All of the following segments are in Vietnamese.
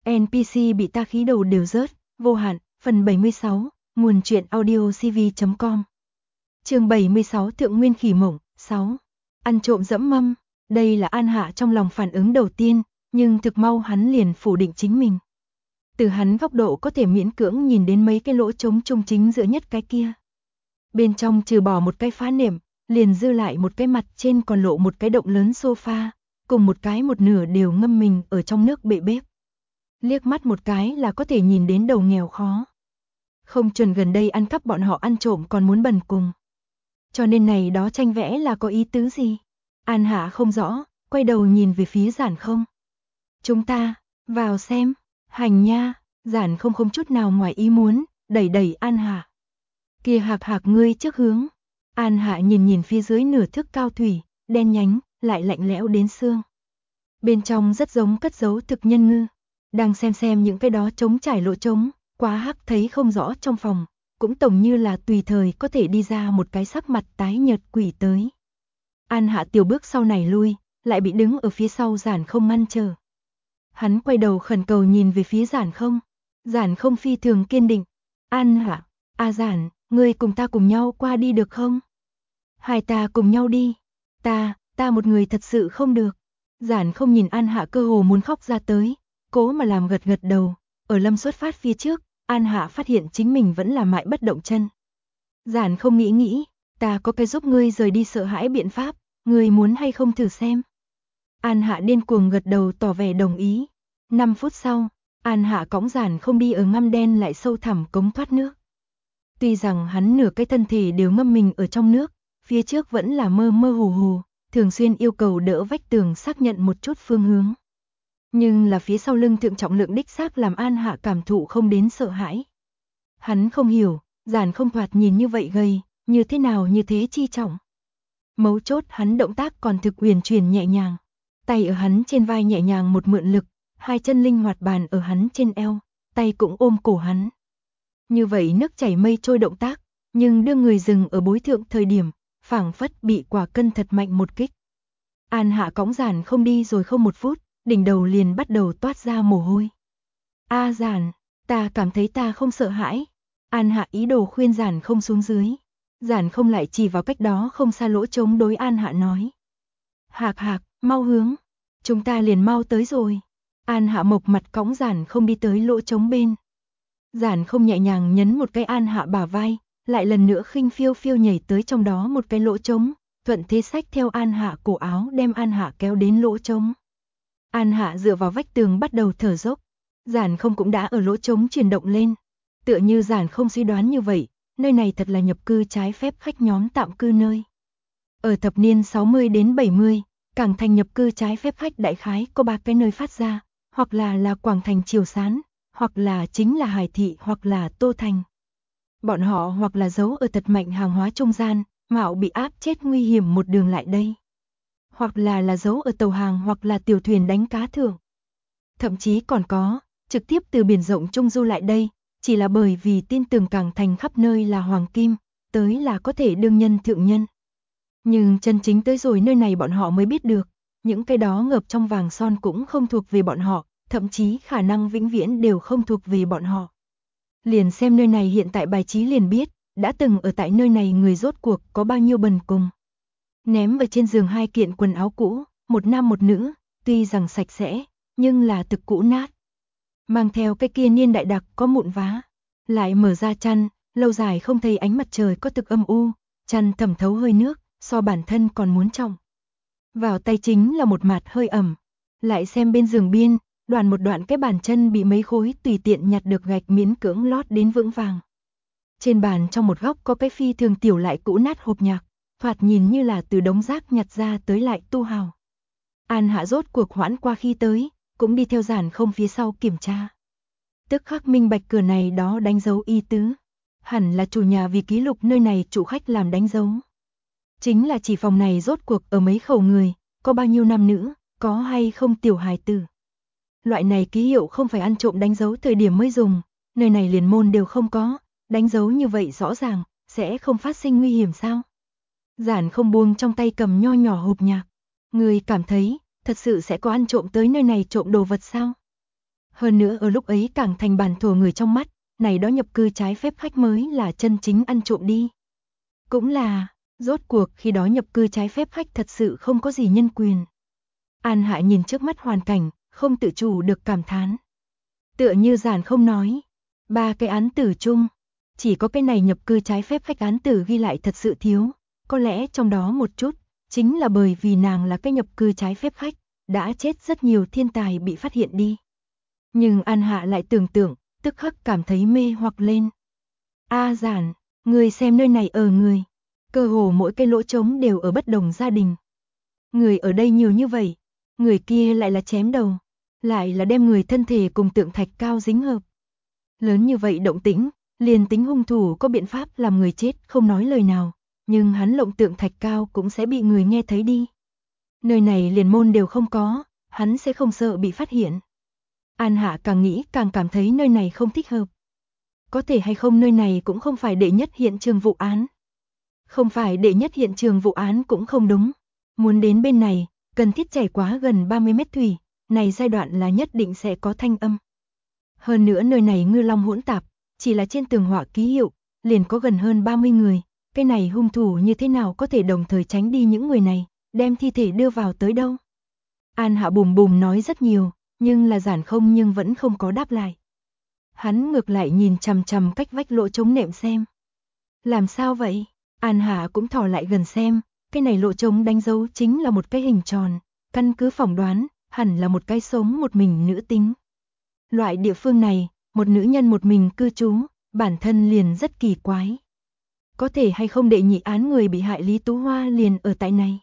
NPC bị ta khí đầu đều rớt, vô hạn, phần 76, nguồn truyện audio cv.com. Chương 76 Thượng Nguyên Khỉ Mộng, 6. Ăn trộm dẫm mâm, đây là An Hạ trong lòng phản ứng đầu tiên, nhưng thực mau hắn liền phủ định chính mình. Từ hắn góc độ có thể miễn cưỡng nhìn đến mấy cái lỗ trống trung chính giữa nhất cái kia. Bên trong trừ bỏ một cái phá nệm, liền dư lại một cái mặt trên còn lộ một cái động lớn sofa, cùng một cái một nửa đều ngâm mình ở trong nước bệ bếp. Liếc mắt một cái là có thể nhìn đến đầu nghèo khó. Không chuẩn gần đây ăn cắp bọn họ ăn trộm còn muốn bần cùng. Cho nên này đó tranh vẽ là có ý tứ gì? An Hạ không rõ, quay đầu nhìn về phía Giản Không. Chúng ta, vào xem, hành nha, Giản Không không chút nào ngoài ý muốn, đẩy An Hạ. Kia Hạc Hạc ngươi trước hướng. An Hạ nhìn phía dưới nửa thước cao thủy, đen nhánh, lại lạnh lẽo đến xương. Bên trong rất giống cất giấu thực nhân ngư. Đang xem những cái đó trống trải lỗ trống, quá hắc thấy không rõ trong phòng, cũng tổng như là tùy thời có thể đi ra một cái sắc mặt tái nhợt quỷ tới. An Hạ tiểu bước sau này lui, lại bị đứng ở phía sau Giản Không ngăn trở. Hắn quay đầu khẩn cầu nhìn về phía Giản Không phi thường kiên định. An Hạ, Giản, ngươi cùng ta cùng nhau qua đi được không? Hai ta cùng nhau đi. Ta một người thật sự không được. Giản Không nhìn An Hạ cơ hồ muốn khóc ra tới, cố mà làm gật đầu. Ở lâm xuất phát phía trước, An Hạ phát hiện chính mình vẫn là mãi bất động chân. Giản Không nghĩ, ta có cái giúp ngươi rời đi sợ hãi biện pháp, ngươi muốn hay không thử xem? An Hạ điên cuồng gật đầu tỏ vẻ đồng ý. 5 phút sau, An Hạ cõng Giản Không đi ở ngăm đen lại sâu thẳm cống thoát nước. Tuy rằng hắn nửa cái thân thể đều ngâm mình ở trong nước, phía trước vẫn là mơ hồ, thường xuyên yêu cầu đỡ vách tường xác nhận một chút phương hướng. Nhưng là phía sau lưng thượng trọng lượng đích xác làm An Hạ cảm thụ không đến sợ hãi. Hắn không hiểu, Giản Không thoạt nhìn như vậy gầy, như thế nào như thế chi trọng. Mấu chốt hắn động tác còn thực uyển chuyển nhẹ nhàng, tay ở hắn trên vai nhẹ nhàng một mượn lực, hai chân linh hoạt bàn ở hắn trên eo, tay cũng ôm cổ hắn. Như vậy nước chảy mây trôi động tác, nhưng đưa người dừng ở bối thượng thời điểm, phảng phất bị quả cân thật mạnh một kích. An Hạ cõng Giản Không đi rồi không một phút, đỉnh đầu liền bắt đầu toát ra mồ hôi. Giản, ta cảm thấy ta không sợ hãi. An Hạ ý đồ khuyên Giản Không xuống dưới. Giản Không lại chỉ vào cách đó không xa lỗ trống đối An Hạ nói. Hạc, mau hướng. Chúng ta liền mau tới rồi. An Hạ mộc mặt cõng Giản Không đi tới lỗ trống bên. Giản Không nhẹ nhàng nhấn một cái An Hạ bả vai, lại lần nữa khinh phiêu nhảy tới trong đó một cái lỗ trống, thuận thế xách theo An Hạ cổ áo đem An Hạ kéo đến lỗ trống. An Hạ dựa vào vách tường bắt đầu thở dốc. Giản Không cũng đã ở lỗ trống chuyển động lên. Tựa như Giản Không suy đoán như vậy, nơi này thật là nhập cư trái phép khách nhóm tạm cư nơi. Ở thập niên 60 đến 70, Cảng Thành nhập cư trái phép khách đại khái có 3 cái nơi phát ra, hoặc là Quảng Thành Triều Sán, hoặc là chính là Hải Thị hoặc là Tô Thành. Bọn họ hoặc là giấu ở thật mạnh hàng hóa trung gian, mạo bị áp chết nguy hiểm một đường lại đây. Hoặc là giấu ở tàu hàng hoặc là tiểu thuyền đánh cá thưởng. Thậm chí còn có, trực tiếp từ biển rộng trung du lại đây, chỉ là bởi vì tin tưởng Cảng Thành khắp nơi là hoàng kim, tới là có thể đương nhân thượng nhân. Nhưng chân chính tới rồi nơi này bọn họ mới biết được, những cái đó ngập trong vàng son cũng không thuộc về bọn họ, thậm chí khả năng vĩnh viễn đều không thuộc về bọn họ. Liền xem nơi này hiện tại bài trí liền biết, đã từng ở tại nơi này người rốt cuộc có bao nhiêu bần cùng. Ném ở trên giường 2 kiện quần áo cũ, một nam một nữ, tuy rằng sạch sẽ, nhưng là thực cũ nát. Mang theo cái kia niên đại đặc có mụn vá. Lại mở ra chăn, lâu dài không thấy ánh mặt trời có thực âm u, chăn thẩm thấu hơi nước, so bản thân còn muốn trọng. Vào tay chính là một mạt hơi ẩm. Lại xem bên giường biên, một đoạn cái bàn chân bị mấy khối tùy tiện nhặt được gạch miễn cưỡng lót đến vững vàng. Trên bàn trong một góc có cái phi thường tiểu lại cũ nát hộp nhạc, thoạt nhìn như là từ đống rác nhặt ra tới lại tu hào. An Hạ rốt cuộc hoãn qua khi tới, cũng đi theo Giản Không phía sau kiểm tra. Tức khắc minh bạch cửa này đó đánh dấu y tứ. Hẳn là chủ nhà vì ký lục nơi này chủ khách làm đánh dấu. Chính là chỉ phòng này rốt cuộc ở mấy khẩu người, có bao nhiêu nam nữ, có hay không tiểu hài tử. Loại này ký hiệu không phải ăn trộm đánh dấu thời điểm mới dùng, nơi này liền môn đều không có, đánh dấu như vậy rõ ràng, sẽ không phát sinh nguy hiểm sao? Giản Không buông trong tay cầm nho nhỏ hộp nhạc. Người cảm thấy, thật sự sẽ có ăn trộm tới nơi này trộm đồ vật sao? Hơn nữa ở lúc ấy càng thành bản thổ người trong mắt, này đó nhập cư trái phép khách mới là chân chính ăn trộm đi. Cũng là, rốt cuộc khi đó nhập cư trái phép khách thật sự không có gì nhân quyền. An Hạ nhìn trước mắt hoàn cảnh, không tự chủ được cảm thán. Tựa như Giản không nói, 3 cái án tử chung, chỉ có cái này nhập cư trái phép khách án tử ghi lại thật sự thiếu, có lẽ trong đó một chút, chính là bởi vì nàng là cái nhập cư trái phép khách, đã chết rất nhiều thiên tài bị phát hiện đi. Nhưng An Hạ lại tưởng tượng, tức khắc cảm thấy mê hoặc lên. Giản, người xem nơi này ở người, cơ hồ mỗi cái lỗ trống đều ở bất đồng gia đình. Người ở đây nhiều như vậy, người kia lại là chém đầu, lại là đem người thân thể cùng tượng thạch cao dính hợp. Lớn như vậy động tĩnh, liền tính hung thủ có biện pháp làm người chết không nói lời nào, nhưng hắn lộng tượng thạch cao cũng sẽ bị người nghe thấy đi. Nơi này liền môn đều không có, hắn sẽ không sợ bị phát hiện. An Hạ càng nghĩ càng cảm thấy nơi này không thích hợp. Có thể hay không nơi này cũng không phải đệ nhất hiện trường vụ án. Không phải đệ nhất hiện trường vụ án cũng không đúng. Muốn đến bên này, cần thiết chảy quá gần 30 mét thủy, này giai đoạn là nhất định sẽ có thanh âm. Hơn nữa nơi này ngư long hỗn tạp, chỉ là trên tường họa ký hiệu, liền có gần hơn 30 người. Cái này hung thủ như thế nào có thể đồng thời tránh đi những người này, đem thi thể đưa vào tới đâu. An Hạ bùm bùm nói rất nhiều, nhưng là Giản không nhưng vẫn không có đáp lại. Hắn ngược lại nhìn chằm chằm cách vách lỗ trống nệm xem. Làm sao vậy? An Hạ cũng thò lại gần xem, cái này lỗ trống đánh dấu chính là một cái hình tròn, căn cứ phỏng đoán, hẳn là một cái sống một mình nữ tính. Loại địa phương này, một nữ nhân một mình cư trú, bản thân liền rất kỳ quái. Có thể hay không đệ nhị án người bị hại Lý Tú Hoa liền ở tại này.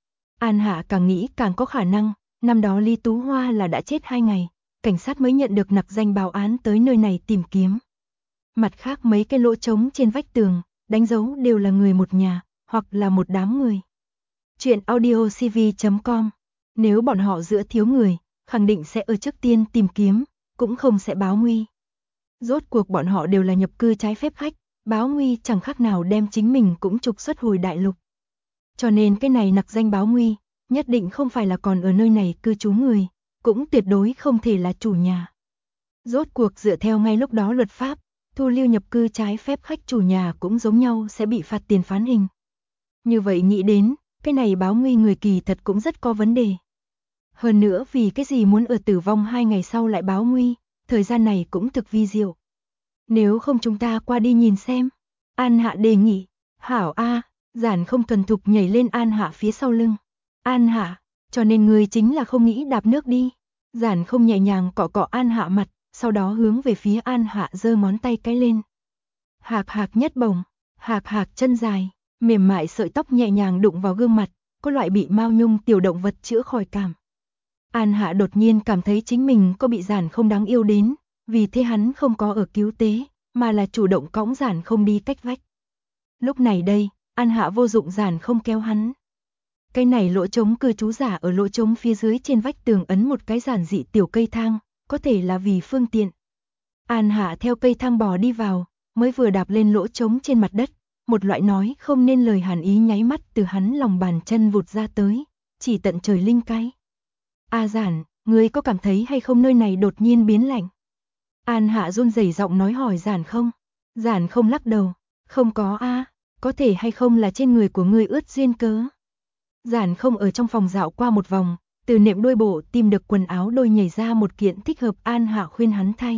An Hạ càng nghĩ càng có khả năng, năm đó Lý Tú Hoa là đã chết 2 ngày, cảnh sát mới nhận được nặc danh báo án tới nơi này tìm kiếm. Mặt khác mấy cái lỗ trống trên vách tường, đánh dấu đều là người một nhà, hoặc là một đám người. Chuyện audiocv.com. Nếu bọn họ giữa thiếu người, khẳng định sẽ ở trước tiên tìm kiếm, cũng không sẽ báo nguy. Rốt cuộc bọn họ đều là nhập cư trái phép khách, báo nguy chẳng khác nào đem chính mình cũng trục xuất hồi đại lục. Cho nên cái này nặc danh báo nguy, nhất định không phải là còn ở nơi này cư trú người, cũng tuyệt đối không thể là chủ nhà. Rốt cuộc dựa theo ngay lúc đó luật pháp, thu lưu nhập cư trái phép khách chủ nhà cũng giống nhau sẽ bị phạt tiền phán hình. Như vậy nghĩ đến, cái này báo nguy người kỳ thật cũng rất có vấn đề. Hơn nữa vì cái gì muốn ở tử vong 2 ngày sau lại báo nguy, thời gian này cũng thực vi diệu. Nếu không chúng ta qua đi nhìn xem. An Hạ đề nghị. Hảo A, Giản không thuần thục nhảy lên An Hạ phía sau lưng. An Hạ, cho nên người chính là không nghĩ đạp nước đi. Giản không nhẹ nhàng cọ cọ An Hạ mặt, sau đó hướng về phía An Hạ giơ ngón tay cái lên. Hạc hạc nhất bổng, hạc hạc chân dài, mềm mại sợi tóc nhẹ nhàng đụng vào gương mặt, có loại bị mao nhung tiểu động vật chữa khỏi cảm. An Hạ đột nhiên cảm thấy chính mình có bị Giản không đáng yêu đến, vì thế hắn không có ở cứu tế, mà là chủ động cõng Giản không đi cách vách. Lúc này đây, An Hạ vô dụng Giản không kéo hắn. Cái này lỗ trống cư trú giả ở lỗ trống phía dưới trên vách tường ấn một cái giản dị tiểu cây thang, có thể là vì phương tiện. An Hạ theo cây thang bò đi vào, mới vừa đạp lên lỗ trống trên mặt đất, một loại nói không nên lời hàn ý nháy mắt từ hắn lòng bàn chân vụt ra tới, chỉ tận trời linh cái. Giản, ngươi có cảm thấy hay không nơi này đột nhiên biến lạnh? An Hạ run rẩy giọng nói hỏi Giản không. Giản không lắc đầu, không có có thể hay không là trên người của ngươi ướt duyên cớ. Giản không ở trong phòng dạo qua một vòng, từ nệm đôi bộ tìm được quần áo đôi nhảy ra một kiện thích hợp An Hạ khuyên hắn thay.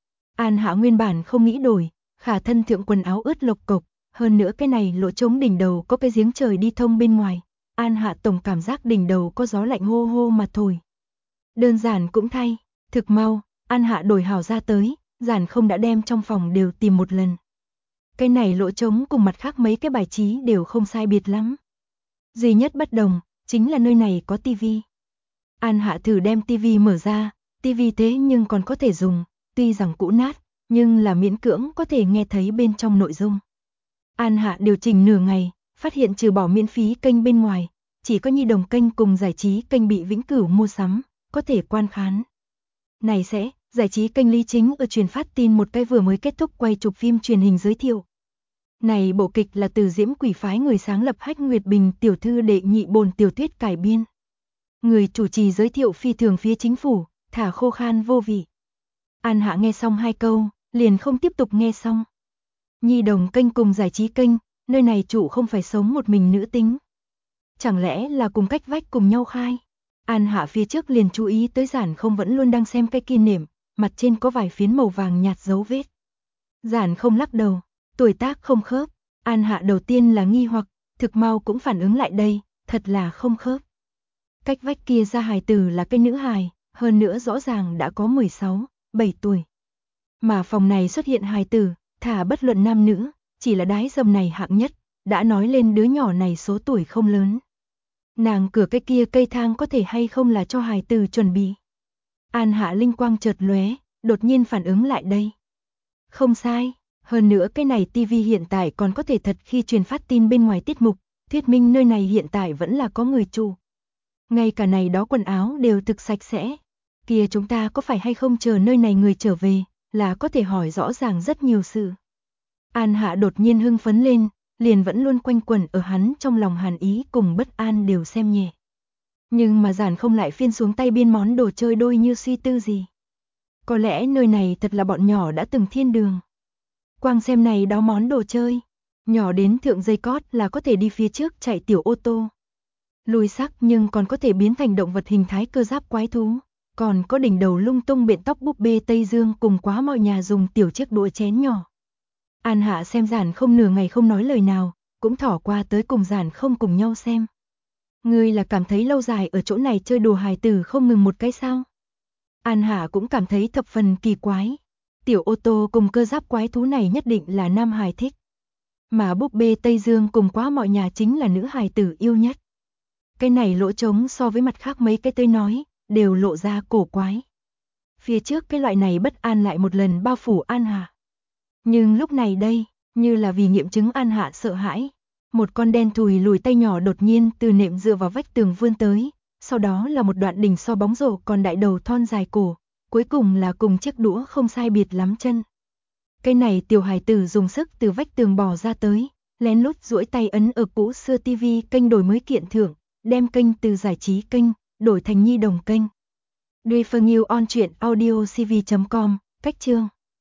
An Hạ nguyên bản không nghĩ đổi, khả thân thượng quần áo ướt lộc cộc, hơn nữa cái này lỗ trống đỉnh đầu có cái giếng trời đi thông bên ngoài, An Hạ tổng cảm giác đỉnh đầu có gió lạnh hô hô mà thổi. Đơn giản cũng thay, thực mau, An Hạ đổi hảo ra tới, Giản không đã đem trong phòng đều tìm một lần. Cái này lỗ trống cùng mặt khác mấy cái bài trí đều không sai biệt lắm. Duy nhất bất đồng, chính là nơi này có tivi. An Hạ thử đem tivi mở ra, tivi thế nhưng còn có thể dùng, tuy rằng cũ nát, nhưng là miễn cưỡng có thể nghe thấy bên trong nội dung. An Hạ điều chỉnh nửa ngày, phát hiện trừ bỏ miễn phí kênh bên ngoài, chỉ có nhi đồng kênh cùng giải trí kênh bị vĩnh cửu mua sắm, có thể quan khán. Này sẽ, giải trí kênh Lý Chính ở truyền phát tin một cái vừa mới kết thúc quay chụp phim truyền hình giới thiệu. Này bộ kịch là từ Diễm Quỷ phái người sáng lập Hách Nguyệt Bình tiểu thư đệ nhị bồn tiểu thuyết cải biên. Người chủ trì giới thiệu phi thường phía chính phủ, thả khô khan vô vị. An Hạ nghe xong 2 câu, liền không tiếp tục nghe xong. Nhi đồng kênh cùng giải trí kênh, nơi này chủ không phải sống một mình nữ tính. Chẳng lẽ là cùng cách vách cùng nhau khai? An Hạ phía trước liền chú ý tới Giản Không vẫn luôn đang xem cái kia nệm, mặt trên có vài phiến màu vàng nhạt dấu vết. Giản Không lắc đầu, tuổi tác không khớp. An Hạ đầu tiên là nghi hoặc, thực mau cũng phản ứng lại đây, thật là không khớp. Cách vách kia ra hài tử là cái nữ hài, hơn nữa rõ ràng đã có 16, 7 tuổi. Mà phòng này xuất hiện hài tử, thả bất luận nam nữ, chỉ là đái dầm này hạng nhất, đã nói lên đứa nhỏ này số tuổi không lớn. Nàng cửa cái kia cây thang có thể hay không là cho hài tử chuẩn bị. An Hạ linh quang chợt lóe, đột nhiên phản ứng lại đây. Không sai, hơn nữa cái này tivi hiện tại còn có thể thật khi truyền phát tin bên ngoài tiết mục, thuyết minh nơi này hiện tại vẫn là có người chủ. Ngay cả này đó quần áo đều thực sạch sẽ. Kia chúng ta có phải hay không chờ nơi này người trở về, là có thể hỏi rõ ràng rất nhiều sự. An Hạ đột nhiên hưng phấn lên, liền vẫn luôn quanh quẩn ở hắn trong lòng hàn ý cùng bất an đều xem nhẹ. Nhưng mà Giản Không lại phiên xuống tay biên món đồ chơi đôi như suy tư gì. Có lẽ nơi này thật là bọn nhỏ đã từng thiên đường. Quang xem này đó món đồ chơi, nhỏ đến thượng dây cót là có thể đi phía trước chạy tiểu ô tô. Lùi sắc nhưng còn có thể biến thành động vật hình thái cơ giáp quái thú, còn có đỉnh đầu lung tung biện tóc búp bê Tây Dương cùng quá mọi nhà dùng tiểu chiếc đũa chén nhỏ. An Hạ xem Giản Không nửa ngày không nói lời nào, cũng thỏ qua tới cùng Giản Không cùng nhau xem. Ngươi là cảm thấy lâu dài ở chỗ này chơi đùa hài tử không ngừng một cái sao? An Hạ cũng cảm thấy thập phần kỳ quái. Tiểu ô tô cùng cơ giáp quái thú này nhất định là nam hài thích. Mà búp bê Tây Dương cùng quá mọi nhà chính là nữ hài tử yêu nhất. Cái này lỗ trống so với mặt khác mấy cái tới nói, đều lộ ra cổ quái. Phía trước cái loại này bất an lại một lần bao phủ An Hạ. Nhưng lúc này đây, như là vì nghiệm chứng An Hạ sợ hãi, một con đen thùi lùi tay nhỏ đột nhiên từ nệm dựa vào vách tường vươn tới, sau đó là một đoạn đỉnh so bóng rổ còn đại đầu thon dài cổ, cuối cùng là cùng chiếc đũa không sai biệt lắm chân. Cái này tiểu hài tử dùng sức từ vách tường bò ra tới, lén lút duỗi tay ấn ở cũ xưa tivi kênh đổi mới kiện thưởng, đem kênh từ giải trí kênh đổi thành nhi đồng kênh. Duy Phương Yêu on truyện audio cv.com, cách chương